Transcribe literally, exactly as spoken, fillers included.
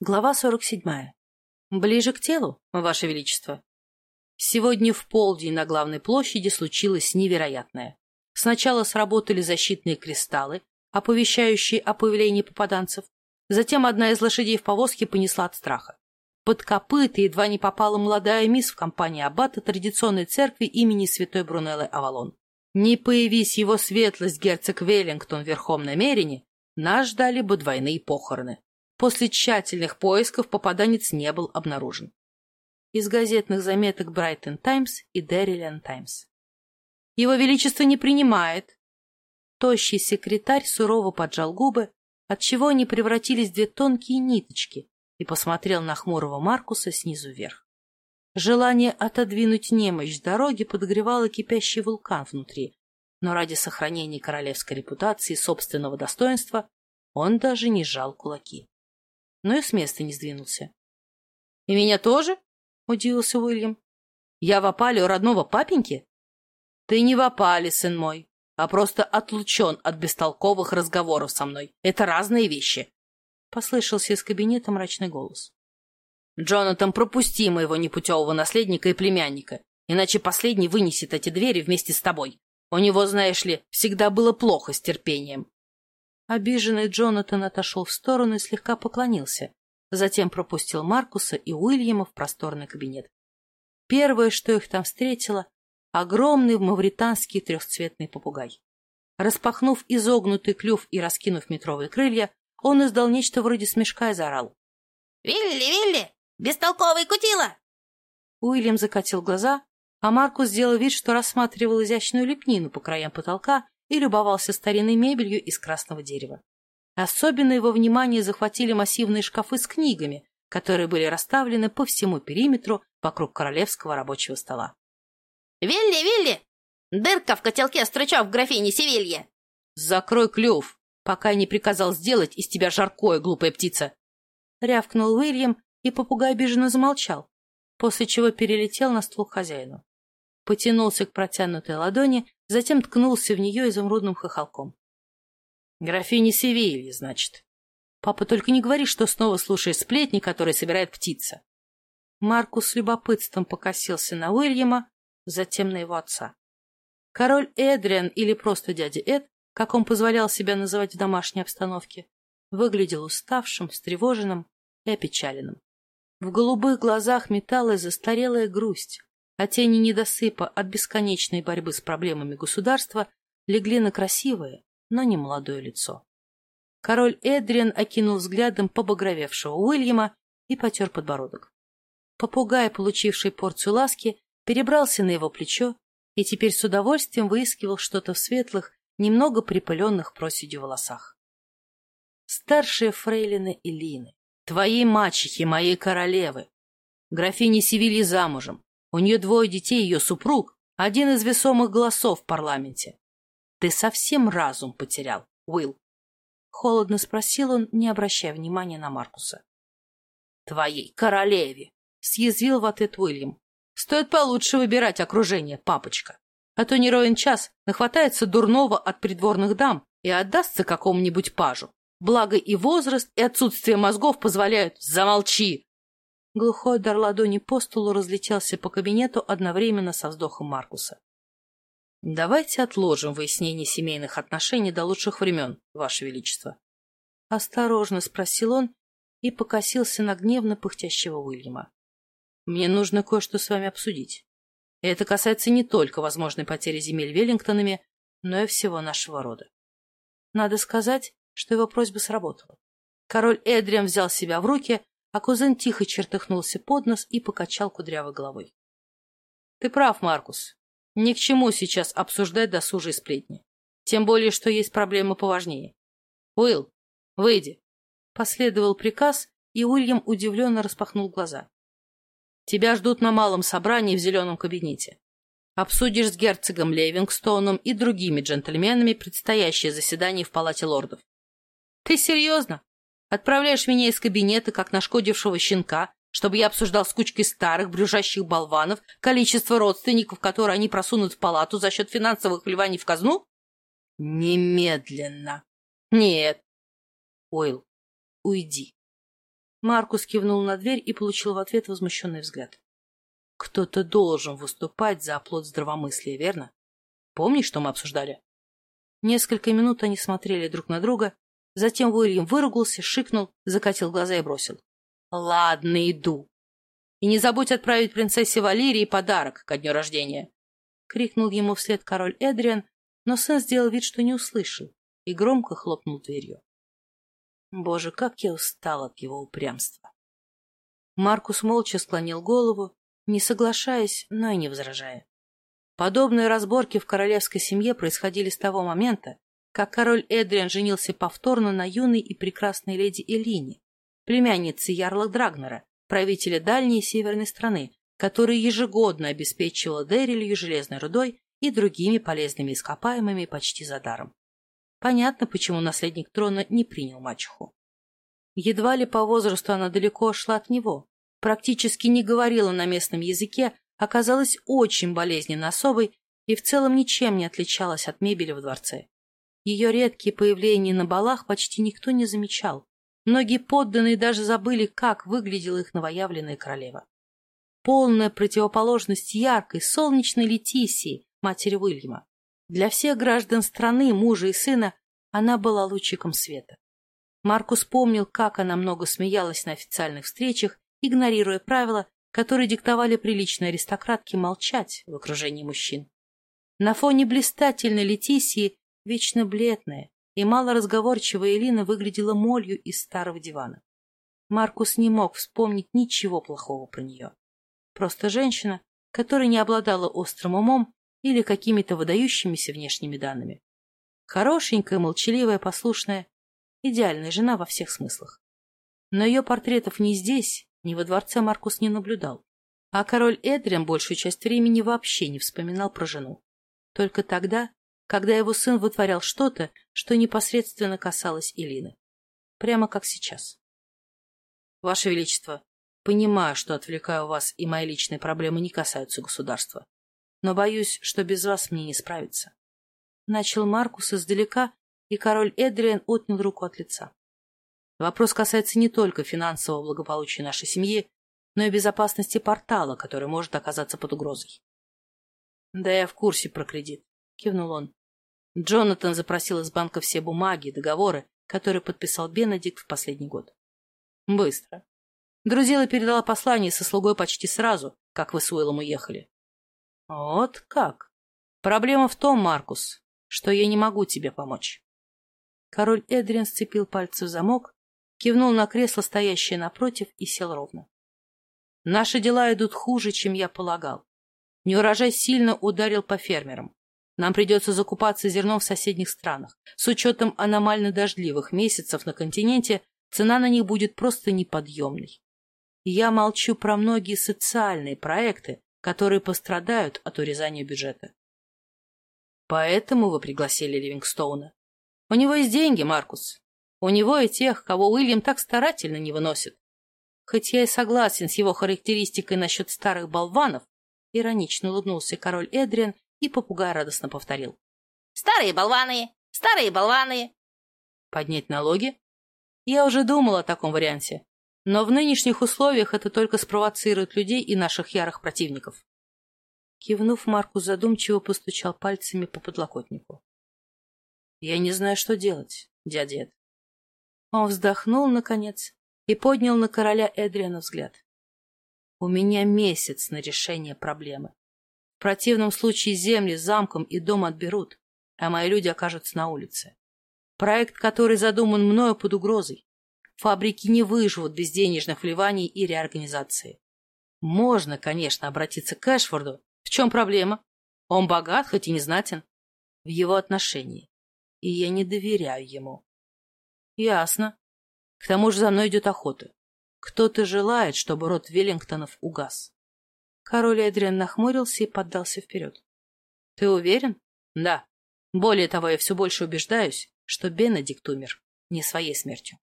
Глава сорок седьмая. Ближе к телу, Ваше Величество. Сегодня в полдень на главной площади случилось невероятное. Сначала сработали защитные кристаллы, оповещающие о появлении попаданцев. Затем одна из лошадей в повозке понесла от страха. Под копыта едва не попала молодая мисс в компании аббата традиционной церкви имени святой Брунеллы Авалон. Не появись его светлость герцог Веллингтон верхом на мерине, нас ждали бы двойные похороны. После тщательных поисков попаданец не был обнаружен. Из газетных заметок Брайтон Таймс и Деррилиан Таймс. Его Величество не принимает. Тощий секретарь сурово поджал губы, отчего они превратились в две тонкие ниточки, и посмотрел на хмурого Маркуса снизу вверх. Желание отодвинуть немощь с дороги подогревало кипящий вулкан внутри, но ради сохранения королевской репутации и собственного достоинства он даже не сжал кулаки. Но и с места не сдвинулся. — И меня тоже? — удивился Уильям. — Я в опале у родного папеньки? — Ты не в опале, сын мой, а просто отлучен от бестолковых разговоров со мной. Это разные вещи. — послышался из кабинета мрачный голос. — Джонатан, пропусти моего непутевого наследника и племянника, иначе последний вынесет эти двери вместе с тобой. У него, знаешь ли, всегда было плохо с терпением. Обиженный Джонатан отошел в сторону и слегка поклонился, затем пропустил Маркуса и Уильяма в просторный кабинет. Первое, что их там встретило, — огромный мавританский трехцветный попугай. Распахнув изогнутый клюв и раскинув метровые крылья, он издал нечто вроде смешка и заорал. — Вилли, Вилли! Бестолковый кутила! Уильям закатил глаза, а Маркус сделал вид, что рассматривал изящную лепнину по краям потолка и любовался старинной мебелью из красного дерева. Особенно его внимание захватили массивные шкафы с книгами, которые были расставлены по всему периметру вокруг королевского рабочего стола. — Вилли, Вилли! Дырка в котелке стручав в графине Севилье! — Закрой клюв, пока не приказал сделать из тебя жаркое, глупая птица! — рявкнул Уильям, и попугай обиженно замолчал, после чего перелетел на стул к хозяину. Потянулся к протянутой ладони, затем ткнулся в нее изумрудным хохолком. — Графиня Севильи, значит. Папа, только не говори, что снова слушаешь сплетни, которые собирает птица. Маркус с любопытством покосился на Уильяма, затем на его отца. Король Эдриан, или просто дядя Эд, как он позволял себя называть в домашней обстановке, выглядел уставшим, встревоженным и опечаленным. В голубых глазах металась застарелая грусть, а тени недосыпа от бесконечной борьбы с проблемами государства легли на красивое, но не молодое лицо. Король Эдриан окинул взглядом побагровевшего Уильяма и потер подбородок. Попугай, получивший порцию ласки, перебрался на его плечо и теперь с удовольствием выискивал что-то в светлых, немного припыленных проседью волосах. Старшие фрейлины Элины, твоей мачехи, моей королевы, графиня Севильи замужем, у нее двое детей, ее супруг, один из весомых голосов в парламенте. Ты совсем разум потерял, Уилл? Холодно спросил он, не обращая внимания на Маркуса. Твоей королеве, съязвил в ответ Уильям. Стоит получше выбирать окружение, папочка. А то не ровен час нахватается дурного от придворных дам и отдастся какому-нибудь пажу. Благо и возраст, и отсутствие мозгов позволяют... Замолчи! Глухой удар ладони по столу разлетелся по кабинету одновременно со вздохом Маркуса. Давайте отложим выяснение семейных отношений до лучших времен, Ваше Величество. Осторожно спросил он и покосился на гневно пыхтящего Уильяма. Мне нужно кое-что с вами обсудить. И это касается не только возможной потери земель Веллингтонами, но и всего нашего рода. Надо сказать, что его просьба сработала. Король Эдриан взял себя в руки, а кузен тихо чертыхнулся под нос и покачал кудрявой головой. — Ты прав, Маркус. Ни к чему сейчас обсуждать досужие сплетни. Тем более, что есть проблемы поважнее. — Уилл, выйди. Последовал приказ, и Уильям удивленно распахнул глаза. — Тебя ждут на малом собрании в зеленом кабинете. Обсудишь с герцогом Левингстоуном и другими джентльменами предстоящее заседание в палате лордов. — Ты серьезно? Отправляешь меня из кабинета, как нашкодившего щенка, чтобы я обсуждал с кучкой старых брюзжащих болванов количество родственников, которые они просунут в палату за счет финансовых вливаний в казну? — Немедленно. — Нет. — Уилл, уйди. Маркус кивнул на дверь и получил в ответ возмущенный взгляд. Кто-то должен выступать за оплот здравомыслия, верно? Помнишь, что мы обсуждали? Несколько минут они смотрели друг на друга, затем Уильям выругался, шикнул, закатил глаза и бросил. — Ладно, иду. И не забудь отправить принцессе Валерии подарок ко дню рождения. — крикнул ему вслед король Эдриан, но сын сделал вид, что не услышал, и громко хлопнул дверью. Боже, как я устал от его упрямства. Маркус молча склонил голову, не соглашаясь, но и не возражая. Подобные разборки в королевской семье происходили с того момента, как король Эдриан женился повторно на юной и прекрасной леди Элине, племяннице ярла Драгнера, правителя дальней северной страны, который ежегодно обеспечивал Дэрилью железной рудой и другими полезными ископаемыми почти за даром. Понятно, почему наследник трона не принял мачеху. Едва ли по возрасту она далеко шла от него, практически не говорила на местном языке, оказалась очень болезненной особой и в целом ничем не отличалась от мебели во дворце. Ее редкие появления на балах почти никто не замечал. Многие подданные даже забыли, как выглядела их новоявленная королева. Полная противоположность яркой, солнечной Летисии, матери Уильяма. Для всех граждан страны, мужа и сына, она была лучиком света. Маркус помнил, как она много смеялась на официальных встречах, игнорируя правила, которые диктовали приличной аристократке молчать в окружении мужчин. На фоне блистательной Летисии вечно бледная и малоразговорчивая Элина выглядела молью из старого дивана. Маркус не мог вспомнить ничего плохого про нее. Просто женщина, которая не обладала острым умом или какими-то выдающимися внешними данными. Хорошенькая, молчаливая, послушная, идеальная жена во всех смыслах. Но ее портретов ни здесь, ни во дворце Маркус не наблюдал, а король Эдриан большую часть времени вообще не вспоминал про жену. Только тогда, когда его сын вытворял что-то, что непосредственно касалось Элины. Прямо как сейчас. Ваше Величество, понимаю, что отвлекаю вас, и мои личные проблемы не касаются государства, но боюсь, что без вас мне не справиться. Начал Маркус издалека, и король Эдриан отнял руку от лица. Вопрос касается не только финансового благополучия нашей семьи, но и безопасности портала, который может оказаться под угрозой. — Да я в курсе про кредит, — кивнул он. Джонатан запросил из банка все бумаги и договоры, которые подписал Бенедикт в последний год. Быстро. Друзила передала послание со слугой почти сразу, как вы с Уиллом уехали. — Вот как? Проблема в том, Маркус, что я не могу тебе помочь. Король Эдриан сцепил пальцы в замок, кивнул на кресло, стоящее напротив, и сел ровно. Наши дела идут хуже, чем я полагал. Неурожай сильно ударил по фермерам. Нам придется закупаться зерном в соседних странах. С учетом аномально дождливых месяцев на континенте цена на них будет просто неподъемной. Я молчу про многие социальные проекты, которые пострадают от урезания бюджета. Поэтому вы пригласили Ливингстоуна. У него есть деньги, Маркус. У него и тех, кого Уильям так старательно не выносит. Хоть я и согласен с его характеристикой насчет старых болванов, иронично улыбнулся король Эдриан, и попугай радостно повторил. «Старые болваны! Старые болваны!» «Поднять налоги?» Я уже думал о таком варианте, но в нынешних условиях это только спровоцирует людей и наших ярых противников. Кивнув, Маркус задумчиво постучал пальцами по подлокотнику. «Я не знаю, что делать, дядя Эд». Он вздохнул, наконец, и поднял на короля Эдриана взгляд. «У меня месяц на решение проблемы. В противном случае земли с замком и дом отберут, а мои люди окажутся на улице. Проект, который задуман мною, под угрозой. Фабрики не выживут без денежных вливаний и реорганизации. Можно, конечно, обратиться к Эшфорду. В чем проблема? Он богат, хоть и не знатен. В его отношении. И я не доверяю ему». «Ясно. К тому же за мной идет охота. Кто-то желает, чтобы род Веллингтонов угас». Король Эдриан нахмурился и поддался вперед. — Ты уверен? — Да. Более того, я все больше убеждаюсь, что Бенедикт умер не своей смертью.